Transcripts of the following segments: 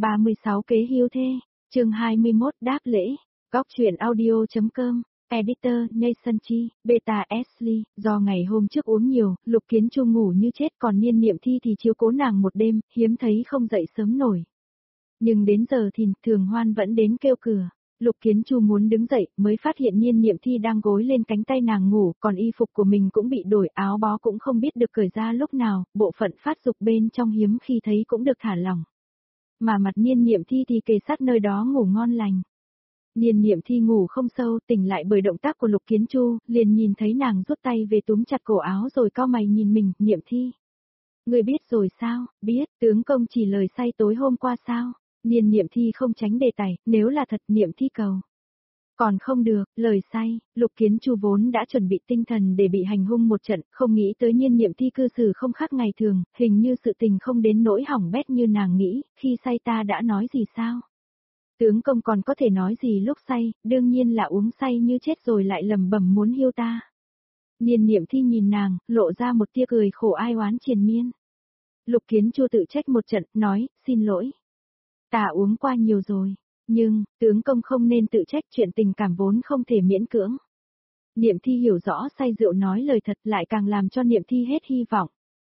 36 kế hiếu thê, chương 21 đáp lễ, góc truyện audio.com, editor Nathan Chi, beta Ashley, do ngày hôm trước uống nhiều, Lục Kiến Chu ngủ như chết còn Niên Niệm Thi thì chiếu cố nàng một đêm, hiếm thấy không dậy sớm nổi. Nhưng đến giờ thì Thường Hoan vẫn đến kêu cửa. Lục Kiến Chu muốn đứng dậy, mới phát hiện Niên Niệm Thi đang gối lên cánh tay nàng ngủ, còn y phục của mình cũng bị đổi, áo bó cũng không biết được cởi ra lúc nào, bộ phận phát dục bên trong hiếm khi thấy cũng được thả lỏng. Mà mặt Niên Niệm Thi thì kề sát nơi đó ngủ ngon lành. Niên Niệm Thi ngủ không sâu, tỉnh lại bởi động tác của Lục Kiến Chu, liền nhìn thấy nàng rút tay về túm chặt cổ áo rồi cau mày nhìn mình, Niệm Thi. Ngươi biết rồi sao, biết, tướng công chỉ lời say tối hôm qua sao? Niên Niệm Thi không tránh đề tài, nếu là thật Niệm Thi cầu. Còn không được, lời say, Lục Kiến Chu vốn đã chuẩn bị tinh thần để bị hành hung một trận, không nghĩ tới Niên Niệm Thi cư xử không khác ngày thường, hình như sự tình không đến nỗi hỏng bét như nàng nghĩ, khi say ta đã nói gì sao? Tướng công còn có thể nói gì lúc say, đương nhiên là uống say như chết rồi lại lẩm bẩm muốn hiêu ta. Niên Niệm Thi nhìn nàng, lộ ra một tia cười khổ ai oán triền miên. Lục Kiến Chu tự trách một trận, nói, xin lỗi. Ta uống qua nhiều rồi, nhưng, tướng công không nên tự trách chuyện tình cảm vốn không thể miễn cưỡng. Niệm Thi hiểu rõ say rượu nói lời thật lại càng làm cho Niệm Thi hết hy vọng.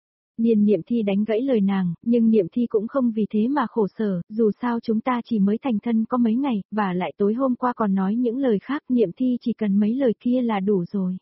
Niệm Thi đánh gãy lời nàng, nhưng Niệm Thi cũng không vì thế mà khổ sở, dù sao chúng ta chỉ mới thành thân có mấy ngày, và lại tối hôm qua còn nói những lời khác, Niệm Thi chỉ cần mấy lời kia là đủ rồi.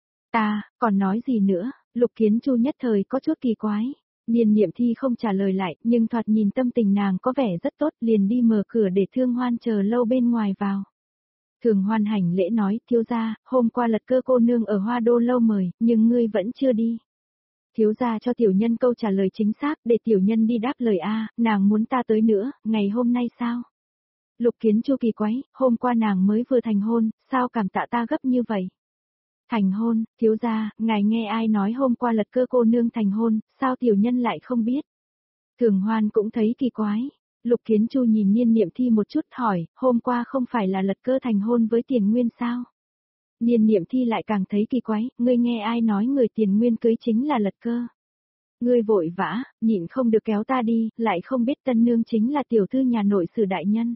Ta, còn nói gì nữa, Lục Kiến Chu nhất thời có chút kỳ quái. Niệm Thi không trả lời lại, nhưng thoạt nhìn tâm tình nàng có vẻ rất tốt, liền đi mở cửa để Thương Hoan chờ lâu bên ngoài vào. Thường Hoan hành lễ nói, thiếu gia, hôm qua Lật Cơ cô nương ở Hoa Đô lâu mời, nhưng ngươi vẫn chưa đi. Thiếu gia cho tiểu nhân câu trả lời chính xác, để tiểu nhân đi đáp lời nàng muốn ta tới nữa, ngày hôm nay sao? Lục Kiến Chu kỳ quái, hôm qua nàng mới vừa thành hôn, sao cảm tạ ta gấp như vậy? Thành hôn, thiếu gia, ngài nghe ai nói hôm qua Lật Cơ cô nương thành hôn, sao tiểu nhân lại không biết? Thường Hoan cũng thấy kỳ quái. Lục Kiến Chu nhìn Niên Niệm Thi một chút hỏi, hôm qua không phải là Lật Cơ thành hôn với Tiền Nguyên sao? Niên Niệm Thi lại càng thấy kỳ quái, ngươi nghe ai nói người Tiền Nguyên cưới chính là Lật Cơ? Ngươi vội vã, nhịn không được kéo ta đi, lại không biết tân nương chính là tiểu thư nhà nội sử đại nhân.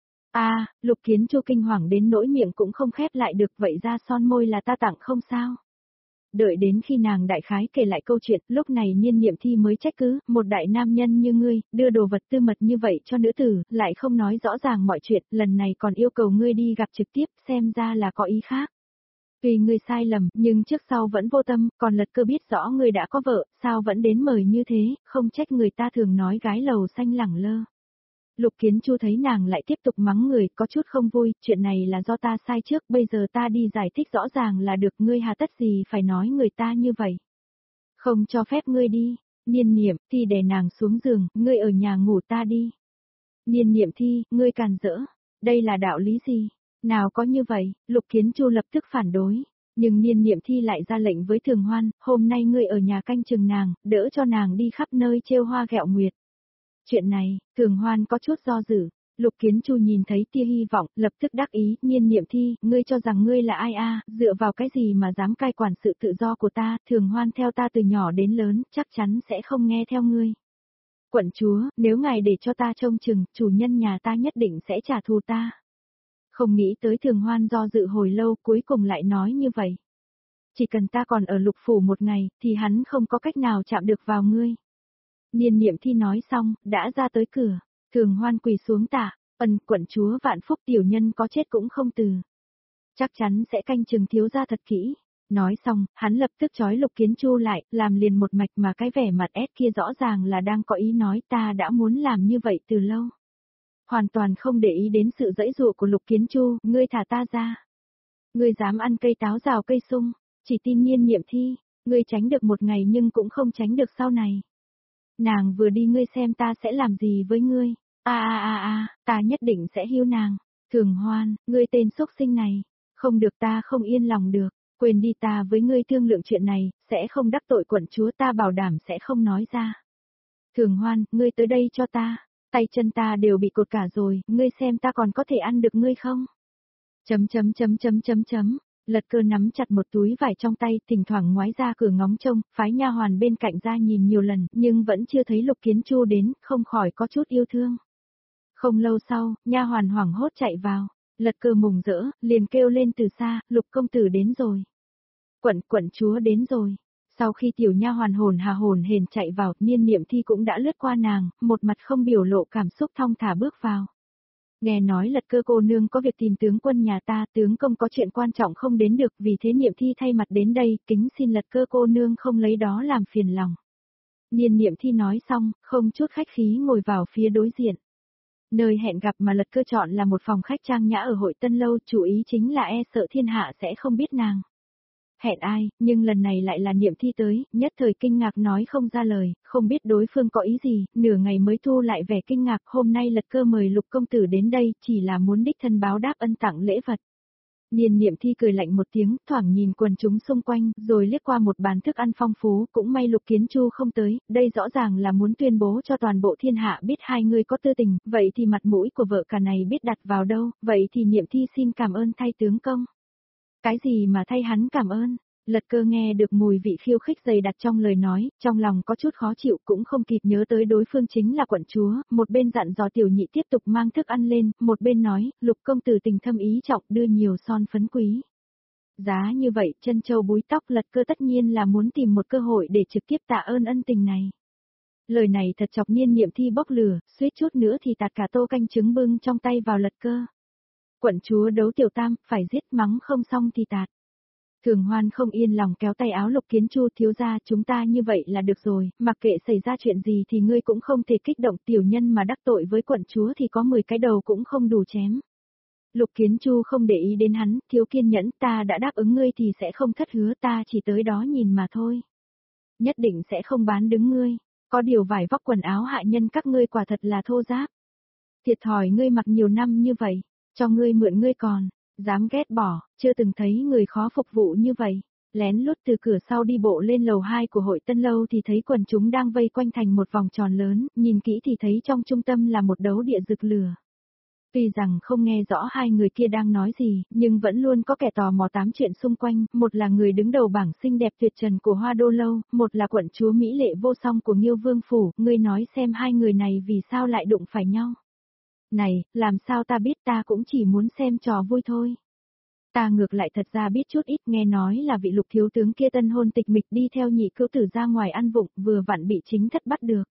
Lục Kiến Chu kinh hoàng đến nỗi miệng cũng không khép lại được, vậy ra son môi là ta tặng không sao? Đợi đến khi nàng đại khái kể lại câu chuyện, lúc này Niên Niệm Thi mới trách cứ, một đại nam nhân như ngươi, đưa đồ vật tư mật như vậy cho nữ tử, lại không nói rõ ràng mọi chuyện, lần này còn yêu cầu ngươi đi gặp trực tiếp, xem ra là có ý khác. Tuy ngươi sai lầm, nhưng trước sau vẫn vô tâm, còn Lật Cơ biết rõ ngươi đã có vợ, sao vẫn đến mời như thế, không trách người ta thường nói gái lầu xanh lẳng lơ. Lục Kiến Chu thấy nàng lại tiếp tục mắng người, có chút không vui, chuyện này là do ta sai trước, bây giờ ta đi giải thích rõ ràng là được, ngươi hà tất gì phải nói người ta như vậy. Không cho phép ngươi đi, Niên Niệm Thi đè nàng xuống giường, ngươi ở nhà ngủ ta đi. Niên Niệm Thi, ngươi càn rỡ, đây là đạo lý gì? Nào có như vậy, Lục Kiến Chu lập tức phản đối, nhưng Niên Niệm Thi lại ra lệnh với Thường Hoan, hôm nay ngươi ở nhà canh chừng nàng, đỡ cho nàng đi khắp nơi trêu hoa ghẹo nguyệt. Chuyện này, Thường Hoan có chút do dự, Lục Kiến Chu nhìn thấy tia hy vọng, lập tức đắc ý, Niên Niệm Thi, ngươi cho rằng ngươi là ai dựa vào cái gì mà dám cai quản sự tự do của ta, Thường Hoan theo ta từ nhỏ đến lớn, chắc chắn sẽ không nghe theo ngươi. Quận chúa, nếu ngài để cho ta trông chừng, chủ nhân nhà ta nhất định sẽ trả thù ta. Không nghĩ tới Thường Hoan do dự hồi lâu cuối cùng lại nói như vậy. Chỉ cần ta còn ở Lục Phủ một ngày, thì hắn không có cách nào chạm được vào ngươi. Niên Niệm Thi nói xong, đã ra tới cửa. Thường Hoan quỳ xuống tạ, quận chúa vạn phúc tiểu nhân có chết cũng không từ. Chắc chắn sẽ canh chừng thiếu gia thật kỹ. Nói xong, hắn lập tức trói Lục Kiến Chu lại, làm liền một mạch mà cái vẻ mặt ép kia rõ ràng là đang có ý nói ta đã muốn làm như vậy từ lâu. Hoàn toàn không để ý đến sự giãy giụa của Lục Kiến Chu, ngươi thả ta ra. Ngươi dám ăn cây táo rào cây sung, chỉ tin Niên Niệm Thi, ngươi tránh được một ngày nhưng cũng không tránh được sau này. Nàng vừa đi ngươi xem ta sẽ làm gì với ngươi, ta nhất định sẽ hiu nàng. Thường Hoan, ngươi tên xúc sinh này, không được ta không yên lòng được, quên đi ta với ngươi thương lượng chuyện này, sẽ không đắc tội quận chúa ta bảo đảm sẽ không nói ra. Thường Hoan, ngươi tới đây cho ta. Tay chân ta đều bị cột cả rồi, ngươi xem ta còn có thể ăn được ngươi không? Lật Cơ nắm chặt một túi vải trong tay, thỉnh thoảng ngoái ra cửa ngóng trông, phái nha hoàn bên cạnh ra nhìn nhiều lần, nhưng vẫn chưa thấy Lục Kiến Chu đến, không khỏi có chút yêu thương. Không lâu sau, nha hoàn hoảng hốt chạy vào, Lật Cơ mừng rỡ, liền kêu lên từ xa, Lục công tử đến rồi. Quận chúa đến rồi. Sau khi tiểu nha hoàn hồn hển chạy vào, Niên Niệm Thi cũng đã lướt qua nàng, một mặt không biểu lộ cảm xúc thong thả bước vào. Nghe nói Lật Cơ cô nương có việc tìm tướng quân nhà ta, tướng công có chuyện quan trọng không đến được, vì thế Niệm Thi thay mặt đến đây, kính xin Lật Cơ cô nương không lấy đó làm phiền lòng. Niên Niệm Thi nói xong, không chút khách khí ngồi vào phía đối diện. Nơi hẹn gặp mà Lật Cơ chọn là một phòng khách trang nhã ở hội Tân Lâu, chủ ý chính là e sợ thiên hạ sẽ không biết nàng. Hẹn ai, nhưng lần này lại là Niệm Thi tới, nhất thời kinh ngạc nói không ra lời, không biết đối phương có ý gì, nửa ngày mới thu lại vẻ kinh ngạc, hôm nay Lật Cơ mời Lục công tử đến đây, chỉ là muốn đích thân báo đáp ân tặng lễ vật. Niên Niệm Thi cười lạnh một tiếng, thoảng nhìn quần chúng xung quanh, rồi liếc qua một bàn thức ăn phong phú, cũng may Lục Kiến Chu không tới, đây rõ ràng là muốn tuyên bố cho toàn bộ thiên hạ biết hai người có tư tình, vậy thì mặt mũi của vợ cả này biết đặt vào đâu, vậy thì Niệm Thi xin cảm ơn thay tướng công. Cái gì mà thay hắn cảm ơn? Lật Cơ nghe được mùi vị khiêu khích dày đặc trong lời nói, trong lòng có chút khó chịu, cũng không kịp nhớ tới đối phương chính là quận chúa, một bên dặn dò tiểu nhị tiếp tục mang thức ăn lên, một bên nói, Lục công tử tình thâm ý trọng đưa nhiều son phấn quý. Giá như vậy, chân châu búi tóc, Lật Cơ tất nhiên là muốn tìm một cơ hội để trực tiếp tạ ơn ân tình này. Lời này thật chọc Niên Niệm Thi bốc lửa, suýt chút nữa thì tạt cả tô canh trứng bưng trong tay vào Lật Cơ. Quận chúa đấu tiểu tam, phải giết mắng không xong thì tạt. Thường Hoan không yên lòng kéo tay áo Lục Kiến Chu, thiếu gia, chúng ta như vậy là được rồi, mặc kệ xảy ra chuyện gì thì ngươi cũng không thể kích động, tiểu nhân mà đắc tội với quận chúa thì có 10 cái đầu cũng không đủ chém. Lục Kiến Chu không để ý đến hắn, thiếu kiên nhẫn, ta đã đáp ứng ngươi thì sẽ không thất hứa, ta chỉ tới đó nhìn mà thôi. Nhất định sẽ không bán đứng ngươi, có điều vải vóc quần áo hạ nhân các ngươi quả thật là thô giáp. Thiệt thòi ngươi mặc nhiều năm như vậy, cho ngươi mượn ngươi còn dám ghét bỏ, chưa từng thấy người khó phục vụ như vậy. Lén lút từ cửa sau đi bộ lên lầu 2 của hội Tân Lâu thì thấy quần chúng đang vây quanh thành một vòng tròn lớn, nhìn kỹ thì thấy trong trung tâm là một đấu địa rực lửa. Tuy rằng không nghe rõ hai người kia đang nói gì, nhưng vẫn luôn có kẻ tò mò tám chuyện xung quanh, một là người đứng đầu bảng xinh đẹp tuyệt trần của Hoa Đô Lâu, một là quận chúa Mỹ lệ vô song của Nghiêu Vương Phủ, ngươi nói xem hai người này vì sao lại đụng phải nhau. Này, làm sao ta biết, ta cũng chỉ muốn xem trò vui thôi. Ta ngược lại thật ra biết chút ít, nghe nói là vị Lục thiếu tướng kia tân hôn tịch mịch đi theo nhị cữu tử ra ngoài ăn vụng, vừa vặn bị chính thất bắt được.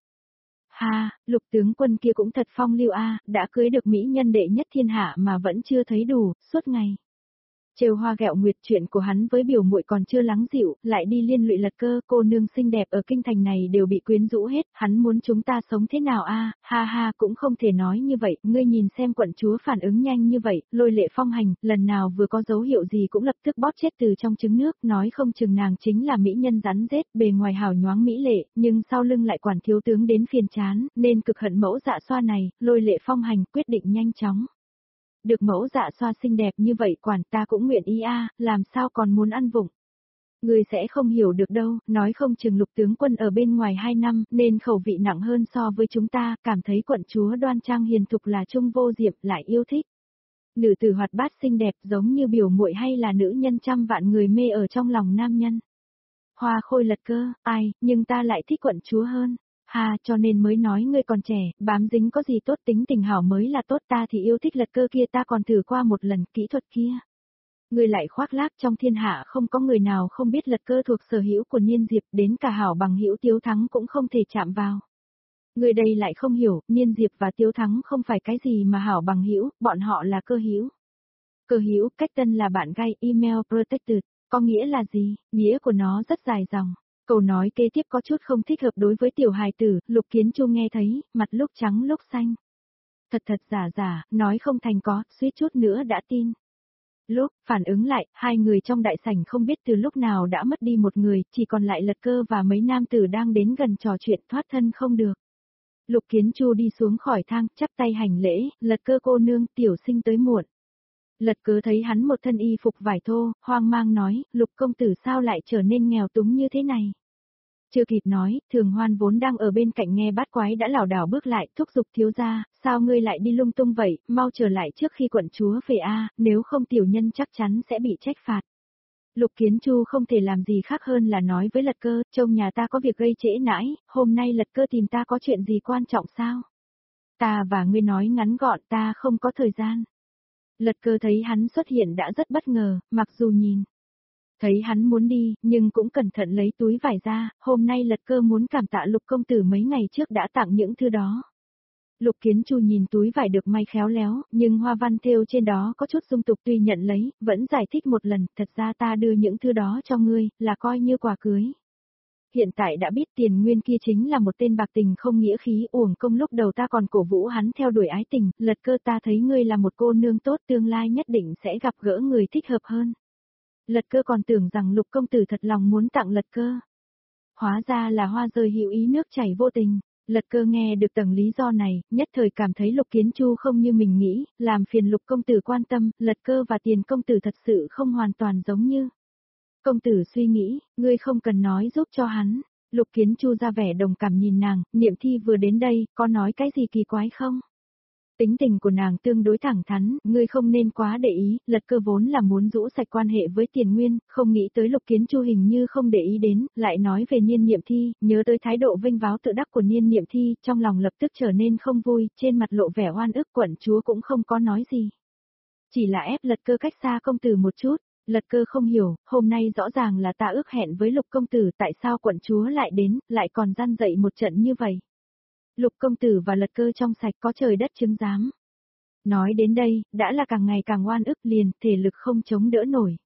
Ha, Lục tướng quân kia cũng thật phong lưu a, đã cưới được mỹ nhân đệ nhất thiên hạ mà vẫn chưa thấy đủ, suốt ngày trêu hoa ghẹo nguyệt, chuyện của hắn với biểu muội còn chưa lắng dịu, lại đi liên lụy Lật Cơ, cô nương xinh đẹp ở kinh thành này đều bị quyến rũ hết, hắn muốn chúng ta sống thế nào a? Ha ha, cũng không thể nói như vậy, ngươi nhìn xem quận chúa phản ứng nhanh như vậy, lôi lệ phong hành, lần nào vừa có dấu hiệu gì cũng lập tức bóp chết từ trong trứng nước, nói không chừng nàng chính là mỹ nhân rắn rết, bề ngoài hào nhoáng mỹ lệ, nhưng sau lưng lại quản thiếu tướng đến phiền chán, nên cực hận mẫu dạ xoa này, lôi lệ phong hành quyết định nhanh chóng. Được mẫu dạ xoa xinh đẹp như vậy quản ta cũng nguyện ý a, làm sao còn muốn ăn vụng. Người sẽ không hiểu được đâu, nói không chừng Lục tướng quân ở bên ngoài 2 năm, nên khẩu vị nặng hơn so với chúng ta, cảm thấy quận chúa đoan trang hiền thục là trung vô diệm, lại yêu thích. Nữ tử hoạt bát xinh đẹp giống như biểu muội hay là nữ nhân trăm vạn người mê ở trong lòng nam nhân. Hoa khôi Lật Cơ, ai, nhưng ta lại thích quận chúa hơn. Ha, cho nên mới nói ngươi còn trẻ, bám dính có gì tốt, tính tình hảo mới là tốt, ta thì yêu thích Lật Cơ kia, ta còn thử qua một lần kỹ thuật kia. Ngươi lại khoác lác, trong thiên hạ không có người nào không biết Lật Cơ thuộc sở hữu của Niên Diệp, đến cả hảo bằng hữu Tiếu Thắng cũng không thể chạm vào. Ngươi đây lại không hiểu, Niên Diệp và Tiếu Thắng không phải cái gì mà hảo bằng hữu, bọn họ là cơ hữu. Cơ hữu, cách tân là bạn gay, email protected, có nghĩa là gì? Nghĩa của nó rất dài dòng. Câu nói kế tiếp có chút không thích hợp đối với tiểu hài tử, Lục Kiến Chu nghe thấy, mặt lúc trắng lúc xanh. Thật thật giả giả, nói không thành có, suýt chút nữa đã tin. Lúc phản ứng lại, hai người trong đại sảnh không biết từ lúc nào đã mất đi một người, chỉ còn lại Lật Cơ và mấy nam tử đang đến gần trò chuyện, thoát thân không được. Lục Kiến Chu đi xuống khỏi thang, chắp tay hành lễ, Lật Cơ cô nương, tiểu sinh tới muộn. Lật Cơ thấy hắn một thân y phục vải thô, hoang mang nói, Lục công tử sao lại trở nên nghèo túng như thế này. Chưa kịp nói, Thường Hoan vốn đang ở bên cạnh nghe bát quái đã lảo đảo bước lại, thúc giục thiếu gia, sao ngươi lại đi lung tung vậy, mau trở lại trước khi quận chúa về a, nếu không tiểu nhân chắc chắn sẽ bị trách phạt. Lục Kiến Chu không thể làm gì khác hơn là nói với Lật Cơ, trông nhà ta có việc gây trễ nãi, hôm nay Lật Cơ tìm ta có chuyện gì quan trọng sao? Ta và ngươi nói ngắn gọn, ta không có thời gian. Lật Cơ thấy hắn xuất hiện đã rất bất ngờ, mặc dù nhìn thấy hắn muốn đi, nhưng cũng cẩn thận lấy túi vải ra, hôm nay Lật Cơ muốn cảm tạ Lục công tử mấy ngày trước đã tặng những thứ đó. Lục Kiến Chu nhìn túi vải được may khéo léo, nhưng hoa văn thêu trên đó có chút dung tục, tuy nhận lấy, vẫn giải thích một lần, thật ra ta đưa những thứ đó cho ngươi, là coi như quà cưới. Hiện tại đã biết Tiền Nguyên kia chính là một tên bạc tình không nghĩa khí, uổng công lúc đầu ta còn cổ vũ hắn theo đuổi ái tình, Lật Cơ ta thấy ngươi là một cô nương tốt, tương lai nhất định sẽ gặp gỡ người thích hợp hơn. Lật Cơ còn tưởng rằng Lục công tử thật lòng muốn tặng Lật Cơ. Hóa ra là hoa rơi hữu ý nước chảy vô tình. Lật Cơ nghe được tầng lý do này, nhất thời cảm thấy Lục Kiến Chu không như mình nghĩ, làm phiền Lục công tử quan tâm, Lật Cơ và Tiền công tử thật sự không hoàn toàn giống như. Công tử suy nghĩ, ngươi không cần nói giúp cho hắn. Lục Kiến Chu ra vẻ đồng cảm nhìn nàng, Niệm Thi vừa đến đây, có nói cái gì kỳ quái không? Tính tình của nàng tương đối thẳng thắn, ngươi không nên quá để ý, Lật Cơ vốn là muốn rũ sạch quan hệ với Tiền Nguyên, không nghĩ tới Lục Kiến Chu hình như không để ý đến, lại nói về Niên Niệm Thi, nhớ tới thái độ vinh váo tự đắc của Niên Niệm Thi, trong lòng lập tức trở nên không vui, trên mặt lộ vẻ oan ức, quận chúa cũng không có nói gì. Chỉ là ép Lật Cơ cách xa công tử một chút. Lật Cơ không hiểu, hôm nay rõ ràng là ta ước hẹn với Lục công tử, tại sao quận chúa lại đến, lại còn gian dậy một trận như vậy. Lục công tử và Lật Cơ trong sạch, có trời đất chứng giám. Nói đến đây, đã là càng ngày càng oan ức, liền, thể lực không chống đỡ nổi.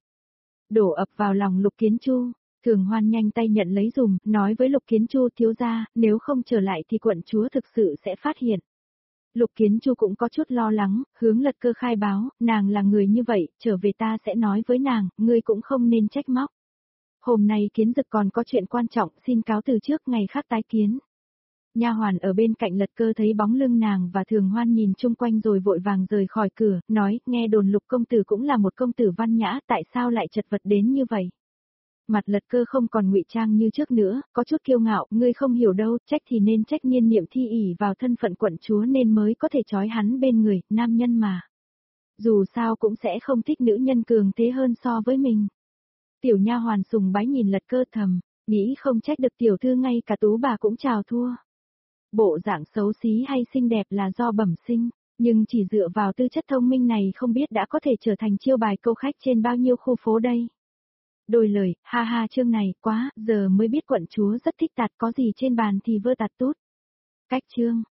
Đổ ập vào lòng Lục Kiến Chu, Thường Hoan nhanh tay nhận lấy dùm, nói với Lục Kiến Chu thiếu gia, nếu không trở lại thì quận chúa thực sự sẽ phát hiện. Lục Kiến Chu cũng có chút lo lắng, hướng Lật Cơ khai báo, nàng là người như vậy, trở về ta sẽ nói với nàng, ngươi cũng không nên trách móc. Hôm nay Kiến Dực còn có chuyện quan trọng, xin cáo từ trước, ngày khác tái kiến. Nha hoàn ở bên cạnh Lật Cơ thấy bóng lưng nàng và Thường Hoan nhìn chung quanh rồi vội vàng rời khỏi cửa, nói, nghe đồn Lục công tử cũng là một công tử văn nhã, tại sao lại chật vật đến như vậy? Mặt Lật Cơ không còn ngụy trang như trước nữa, có chút kiêu ngạo, ngươi không hiểu đâu, trách thì nên trách Niên Niệm Thi ỷ vào thân phận quận chúa nên mới có thể trói hắn bên người, nam nhân mà. Dù sao cũng sẽ không thích nữ nhân cường thế hơn so với mình. Tiểu nha hoàn sùng bái nhìn Lật Cơ thầm, nghĩ không trách được tiểu thư ngay cả tú bà cũng chào thua. Bộ dạng xấu xí hay xinh đẹp là do bẩm sinh, nhưng chỉ dựa vào tư chất thông minh này không biết đã có thể trở thành chiêu bài câu khách trên bao nhiêu khu phố đây. Đôi lời, ha ha chương này, quá, giờ mới biết quận chúa rất thích tạt, có gì trên bàn thì vơ tạt tút. Cách chương.